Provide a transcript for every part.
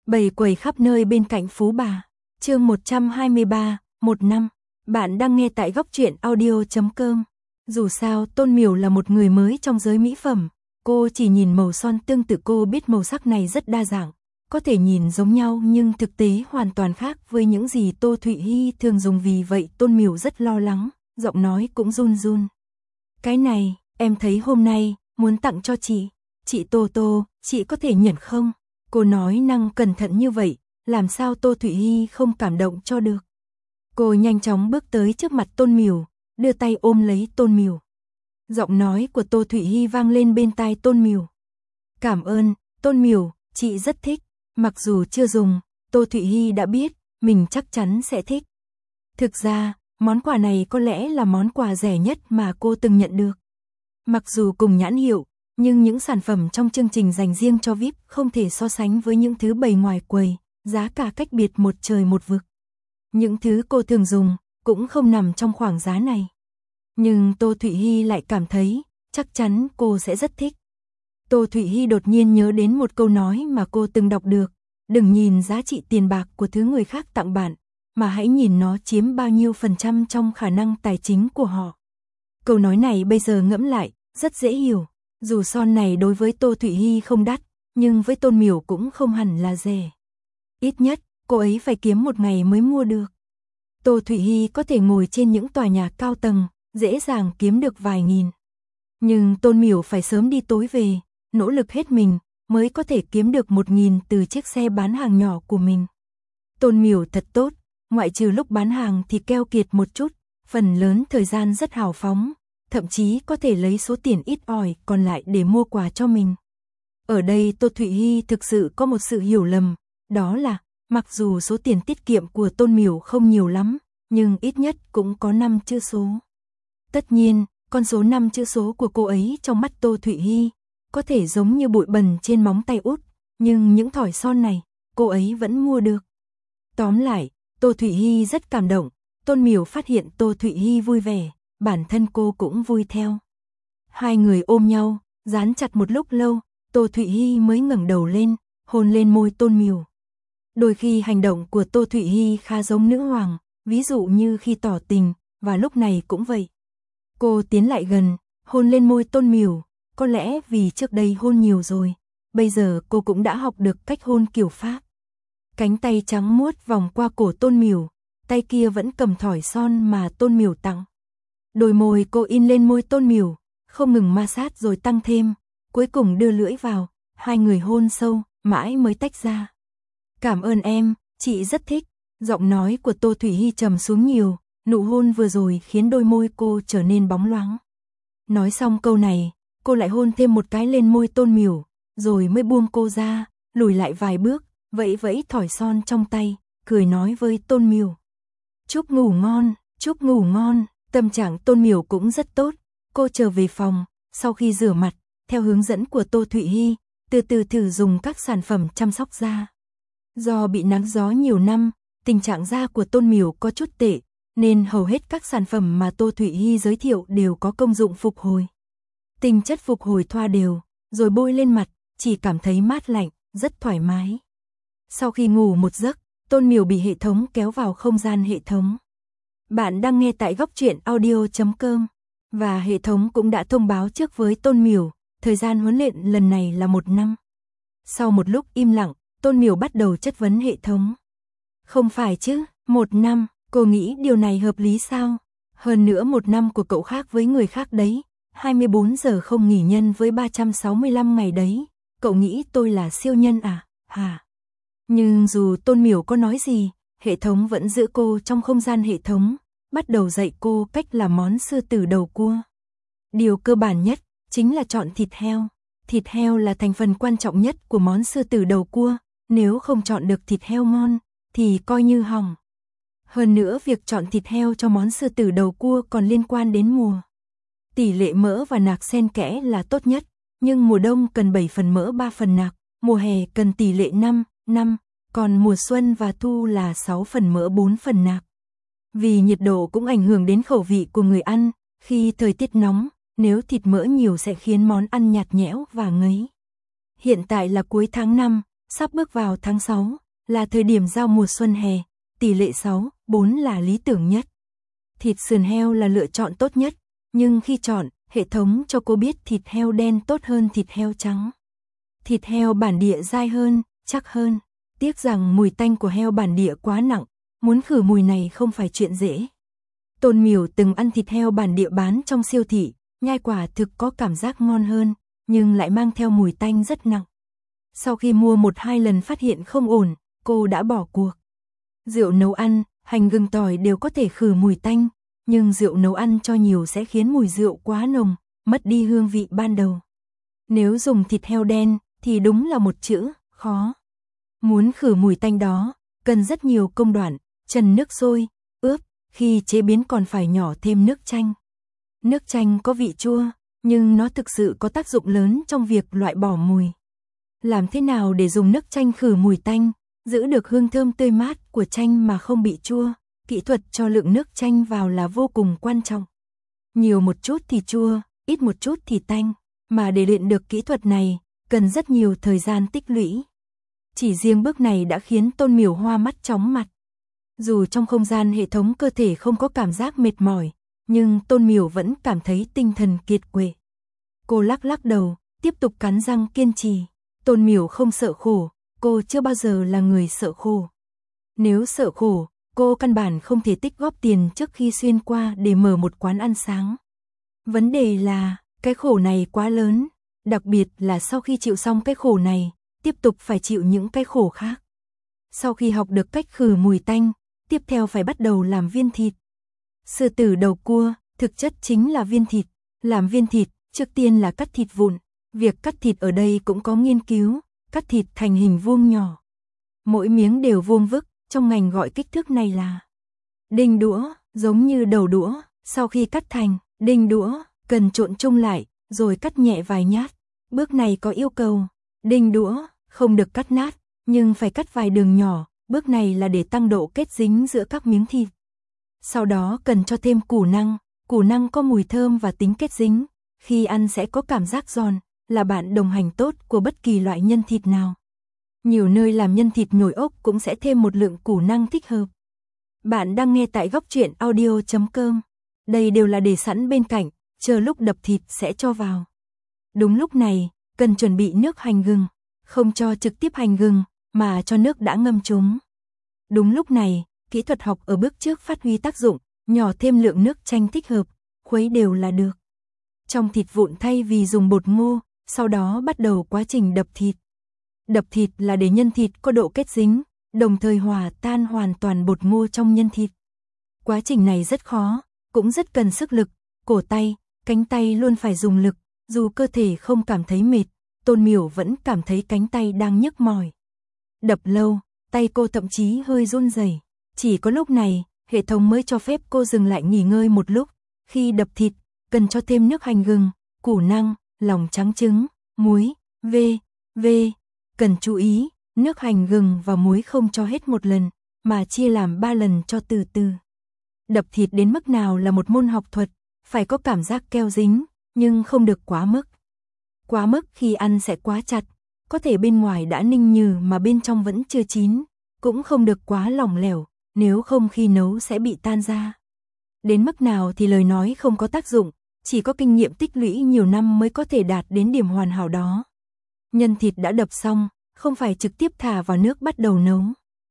Bầy quầy khắp nơi bên cạnh Phú Bà. Chương 123, một năm. Bạn đang nghe tại góc truyện audio.com. Dù sao Tôn Miểu là một người mới trong giới mỹ phẩm, cô chỉ nhìn màu son tương tự, cô biết màu sắc này rất đa dạng, có thể nhìn giống nhau nhưng thực tế hoàn toàn khác với những gì Tô Thụy Hi thường dùng, vì vậy Tôn Miểu rất lo lắng, giọng nói cũng run run. Cái này, em thấy hôm nay, muốn tặng cho chị Tô Tô, chị có thể nhận không? Cô nói năng cẩn thận như vậy, làm sao Tô Thụy Hi không cảm động cho được. Cô nhanh chóng bước tới trước mặt Tôn Miểu, đưa tay ôm lấy Tôn Miểu. Giọng nói của Tô Thụy Hi vang lên bên tai Tôn Miểu. Cảm ơn, Tôn Miểu, chị rất thích. Mặc dù chưa dùng, Tô Thụy Hi đã biết, mình chắc chắn sẽ thích. Thực ra, món quà này có lẽ là món quà rẻ nhất mà cô từng nhận được. Mặc dù cùng nhãn hiệu, nhưng những sản phẩm trong chương trình dành riêng cho VIP không thể so sánh với những thứ bày ngoài quầy, giá cả cách biệt một trời một vực. Những thứ cô thường dùng cũng không nằm trong khoảng giá này. Nhưng Tô Thụy Hi lại cảm thấy, chắc chắn cô sẽ rất thích. Tô Thụy Hi đột nhiên nhớ đến một câu nói mà cô từng đọc được, đừng nhìn giá trị tiền bạc của thứ người khác tặng bạn, mà hãy nhìn nó chiếm bao nhiêu % trong khả năng tài chính của họ. Câu nói này bây giờ ngẫm lại, rất dễ hiểu. Dù son này đối với Tô Thụy Hi không đắt, nhưng với Tôn Miểu cũng không hẳn là rẻ. Ít nhất, cô ấy phải kiếm một ngày mới mua được. Tô Thụy Hi có thể ngồi trên những tòa nhà cao tầng, dễ dàng kiếm được vài nghìn. Nhưng Tôn Miểu phải sớm đi tối về, nỗ lực hết mình, mới có thể kiếm được 1.000 từ chiếc xe bán hàng nhỏ của mình. Tôn Miểu thật tốt, ngoại trừ lúc bán hàng thì keo kiệt một chút, phần lớn thời gian rất hào phóng, thậm chí có thể lấy số tiền ít ỏi còn lại để mua quà cho mình. Ở đây Tô Thụy Hi thực sự có một sự hiểu lầm, đó là, mặc dù số tiền tiết kiệm của Tôn Miểu không nhiều lắm, nhưng ít nhất cũng có 5 chữ số. Tất nhiên, con số 5 chữ số của cô ấy trong mắt Tô Thụy Hi, có thể giống như bụi bẩn trên móng tay út, nhưng những thỏi son này, cô ấy vẫn mua được. Tóm lại, Tô Thụy Hi rất cảm động, Tôn Miểu phát hiện Tô Thụy Hi vui vẻ, bản thân cô cũng vui theo. Hai người ôm nhau, dán chặt một lúc lâu, Tô Thụy Hi mới ngẩng đầu lên, hôn lên môi Tôn Miểu. Đôi khi hành động của Tô Thụy Hi khá giống nữ hoàng, ví dụ như khi tỏ tình, và lúc này cũng vậy. Cô tiến lại gần, hôn lên môi Tôn Miểu, có lẽ vì trước đây hôn nhiều rồi, bây giờ cô cũng đã học được cách hôn kiểu Pháp. Cánh tay trắng muốt vòng qua cổ Tôn Miểu, tay kia vẫn cầm thỏi son mà Tôn Miểu tặng. Đôi môi cô in lên môi Tôn Miểu, không ngừng ma sát rồi tăng thêm, cuối cùng đưa lưỡi vào, hai người hôn sâu, mãi mới tách ra. Cảm ơn em, chị rất thích. Giọng nói của Tô Thụy Hi trầm xuống nhiều, nụ hôn vừa rồi khiến đôi môi cô trở nên bóng loáng. Nói xong câu này, cô lại hôn thêm một cái lên môi Tôn Miểu, rồi mới buông cô ra, lùi lại vài bước, vẫy vẫy thỏi son trong tay, cười nói với Tôn Miểu. Chúc ngủ ngon, chúc ngủ ngon. Tâm trạng Tôn Miểu cũng rất tốt, cô trở về phòng, sau khi rửa mặt, theo hướng dẫn của Tô Thụy Hi, từ từ thử dùng các sản phẩm chăm sóc da. Do bị nắng gió nhiều năm, tình trạng da của Tôn Miểu có chút tệ, nên hầu hết các sản phẩm mà Tô Thụy Hi giới thiệu đều có công dụng phục hồi. Tinh chất phục hồi thoa đều, rồi bôi lên mặt, chỉ cảm thấy mát lạnh, rất thoải mái. Sau khi ngủ một giấc, Tôn Miểu bị hệ thống kéo vào không gian hệ thống. Bạn đang nghe tại góc truyện audio.com, và hệ thống cũng đã thông báo trước với Tôn Miểu, thời gian huấn luyện lần này là 1 năm. Sau một lúc im lặng, Tôn Miểu bắt đầu chất vấn hệ thống. Không phải chứ, 1 năm, cô nghĩ điều này hợp lý sao? Hơn nữa 1 năm của cậu khác với người khác đấy, 24 giờ không nghỉ nhân với 365 ngày đấy, cậu nghĩ tôi là siêu nhân à, hả? Nhưng dù Tôn Miểu có nói gì, hệ thống vẫn giữ cô trong không gian hệ thống, bắt đầu dạy cô cách làm món sư tử đầu cua. Điều cơ bản nhất chính là chọn thịt heo. Thịt heo là thành phần quan trọng nhất của món sư tử đầu cua, nếu không chọn được thịt heo ngon thì coi như hỏng. Hơn nữa việc chọn thịt heo cho món sư tử đầu cua còn liên quan đến mùa. Tỷ lệ mỡ và nạc xen kẽ là tốt nhất, nhưng mùa đông cần 7 phần mỡ 3 phần nạc, mùa hè cần tỷ lệ 5, còn mùa xuân và thu là 6 phần mỡ 4 phần nạc. Vì nhiệt độ cũng ảnh hưởng đến khẩu vị của người ăn, khi thời tiết nóng, nếu thịt mỡ nhiều sẽ khiến món ăn nhạt nhẽo và ngấy. Hiện tại là cuối tháng 5, Sắp bước vào tháng 6, là thời điểm giao mùa xuân hè, tỷ lệ 6:4 là lý tưởng nhất. Thịt sườn heo là lựa chọn tốt nhất, nhưng khi chọn, hệ thống cho cô biết thịt heo đen tốt hơn thịt heo trắng. Thịt heo bản địa dai hơn, chắc hơn. Tiếc rằng mùi tanh của heo bản địa quá nặng, muốn khử mùi này không phải chuyện dễ. Tôn Miểu từng ăn thịt heo bản địa bán trong siêu thị, nhai quả thực có cảm giác ngon hơn, nhưng lại mang theo mùi tanh rất nặng. Sau khi mua 1-2 lần phát hiện không ổn, cô đã bỏ cuộc. Rượu nấu ăn, hành gừng tỏi đều có thể khử mùi tanh, nhưng rượu nấu ăn cho nhiều sẽ khiến mùi rượu quá nồng, mất đi hương vị ban đầu. Nếu dùng thịt heo đen, thì đúng là một chữ, khó. Muốn khử mùi tanh đó, cần rất nhiều công đoạn, trần nước sôi, ướp, khi chế biến còn phải nhỏ thêm nước chanh. Nước chanh có vị chua, nhưng nó thực sự có tác dụng lớn trong việc loại bỏ mùi. Làm thế nào để dùng nước chanh khử mùi tanh, giữ được hương thơm tươi mát của chanh mà không bị chua? Kỹ thuật cho lượng nước chanh vào là vô cùng quan trọng. Nhiều một chút thì chua, ít một chút thì tanh, mà để luyện được kỹ thuật này, cần rất nhiều thời gian tích lũy. Chỉ riêng bước này đã khiến Tôn Miểu hoa mắt chóng mặt. Dù trong không gian hệ thống cơ thể không có cảm giác mệt mỏi, nhưng Tôn Miểu vẫn cảm thấy tinh thần kiệt quệ. Cô lắc lắc đầu, tiếp tục cắn răng kiên trì. Tôn Miểu không sợ khổ, cô chưa bao giờ là người sợ khổ. Nếu sợ khổ, cô căn bản không thể tích góp tiền trước khi xuyên qua để mở một quán ăn sáng. Vấn đề là, cái khổ này quá lớn, đặc biệt là sau khi chịu xong cái khổ này, tiếp tục phải chịu những cái khổ khác. Sau khi học được cách khử mùi tanh, tiếp theo phải bắt đầu làm viên thịt. Sư tử đầu cua, thực chất chính là viên thịt. Làm viên thịt, trước tiên là cắt thịt vụn. Việc cắt thịt ở đây cũng có nghiên cứu, cắt thịt thành hình vuông nhỏ. Mỗi miếng đều vuông vức, trong ngành gọi kích thước này là đinh đũa, giống như đầu đũa. Sau khi cắt thành đinh đũa, cần trộn chung lại, rồi cắt nhẹ vài nhát. Bước này có yêu cầu, đinh đũa không được cắt nát, nhưng phải cắt vài đường nhỏ. Bước này là để tăng độ kết dính giữa các miếng thịt. Sau đó cần cho thêm củ năng có mùi thơm và tính kết dính. Khi ăn sẽ có cảm giác giòn, là bạn đồng hành tốt của bất kỳ loại nhân thịt nào. Nhiều nơi làm nhân thịt nhồi ốc cũng sẽ thêm một lượng củ năng thích hợp. Bạn đang nghe tại góc truyện audio.com. Đây đều là để sẵn bên cạnh, chờ lúc đập thịt sẽ cho vào. Đúng lúc này, cần chuẩn bị nước hành gừng, không cho trực tiếp hành gừng, mà cho nước đã ngâm chúng. Đúng lúc này, kỹ thuật học ở bước trước phát huy tác dụng, nhỏ thêm lượng nước chanh thích hợp, khuấy đều là được. Trong thịt vụn thay vì dùng bột ngô, sau đó bắt đầu quá trình đập thịt. Đập thịt là để nhân thịt có độ kết dính, đồng thời hòa tan hoàn toàn bột ngô trong nhân thịt. Quá trình này rất khó, cũng rất cần sức lực, cổ tay, cánh tay luôn phải dùng lực, dù cơ thể không cảm thấy mệt, Tôn Miểu vẫn cảm thấy cánh tay đang nhức mỏi. Đập lâu, tay cô thậm chí hơi run rẩy. Chỉ có lúc này, hệ thống mới cho phép cô dừng lại nghỉ ngơi một lúc. Khi đập thịt, cần cho thêm nước hành gừng, củ năng, lòng trắng trứng, muối, v. Cần chú ý, nước hành gừng và muối không cho hết một lần, mà chia làm 3 lần cho từ từ. Đập thịt đến mức nào là một môn học thuật, phải có cảm giác keo dính, nhưng không được quá mức. Quá mức khi ăn sẽ quá chặt, có thể bên ngoài đã ninh nhừ mà bên trong vẫn chưa chín, cũng không được quá lỏng lẻo, nếu không khi nấu sẽ bị tan ra. Đến mức nào thì lời nói không có tác dụng, chỉ có kinh nghiệm tích lũy nhiều năm mới có thể đạt đến điểm hoàn hảo đó. Nhân thịt đã đập xong, không phải trực tiếp thả vào nước bắt đầu nấu,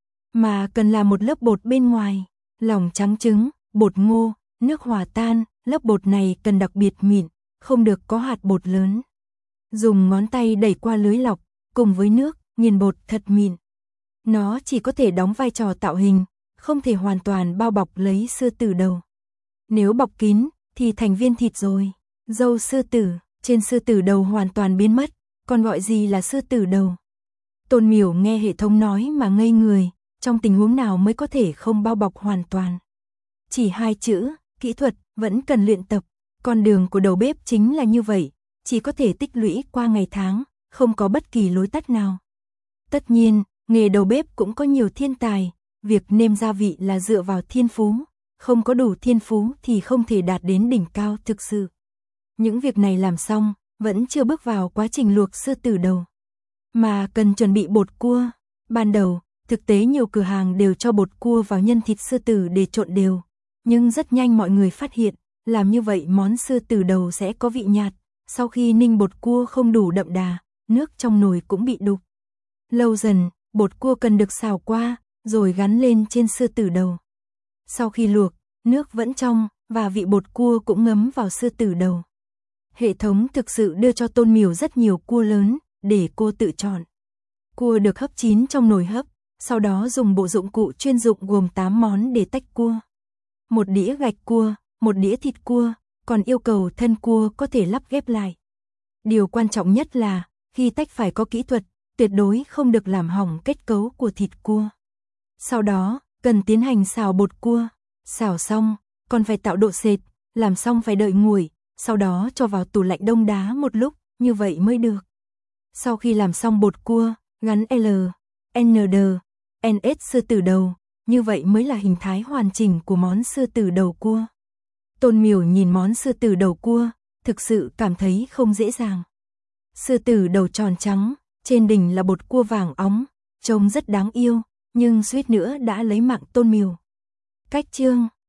mà cần làm một lớp bột bên ngoài, lòng trắng trứng, bột ngô, nước hòa tan, lớp bột này cần đặc biệt mịn, không được có hạt bột lớn. Dùng ngón tay đẩy qua lưới lọc, cùng với nước, nghiền bột thật mịn. Nó chỉ có thể đóng vai trò tạo hình, không thể hoàn toàn bao bọc lấy sư tử đầu. Nếu bọc kín, thì thành viên thịt rồi. Râu sư tử, trên sư tử đầu hoàn toàn biến mất, còn gọi gì là sư tử đầu? Tôn Miểu nghe hệ thống nói mà ngây người, trong tình huống nào mới có thể không bao bọc hoàn toàn? Chỉ 2 chữ, kỹ thuật, vẫn cần luyện tập. Con đường của đầu bếp chính là như vậy, chỉ có thể tích lũy qua ngày tháng, không có bất kỳ lối tắt nào. Tất nhiên, nghề đầu bếp cũng có nhiều thiên tài, việc nêm gia vị là dựa vào thiên phú, không có đủ thiên phú thì không thể đạt đến đỉnh cao thực sự. Những việc này làm xong, vẫn chưa bước vào quá trình luộc sư tử đầu. mà cần chuẩn bị bột cua. Ban đầu, thực tế nhiều cửa hàng đều cho bột cua vào nhân thịt sư tử để trộn đều, nhưng rất nhanh mọi người phát hiện, làm như vậy món sư tử đầu sẽ có vị nhạt, sau khi ninh bột cua không đủ đậm đà, nước trong nồi cũng bị đục. Lâu dần, bột cua cần được xào qua, rồi gắn lên trên sư tử đầu. Sau khi luộc, nước vẫn trong, và vị bột cua cũng ngấm vào sư tử đầu. Hệ thống thực sự đưa cho Tôn Miểu rất nhiều cua lớn, để cô tự chọn. Cua được hấp chín trong nồi hấp, sau đó dùng bộ dụng cụ chuyên dụng gồm 8 món để tách cua. Một đĩa gạch cua, một đĩa thịt cua, còn yêu cầu thân cua có thể lắp ghép lại. Điều quan trọng nhất là, khi tách phải có kỹ thuật, tuyệt đối không được làm hỏng kết cấu của thịt cua. Sau đó, cần tiến hành xào bột cua. Xào xong, còn phải tạo độ sệt, làm xong phải đợi nguội, sau đó cho vào tủ lạnh đông đá một lúc, như vậy mới được. Sau khi làm xong bột cua, gắn L, ND, NS sư tử đầu, như vậy mới là hình thái hoàn chỉnh của món sư tử đầu cua. Tôn Miểu nhìn món sư tử đầu cua, thực sự cảm thấy không dễ dàng. Sư tử đầu tròn trắng, trên đỉnh là bột cua vàng óng, trông rất đáng yêu, nhưng suýt nữa đã lấy mạng Tôn Miểu. Cách chương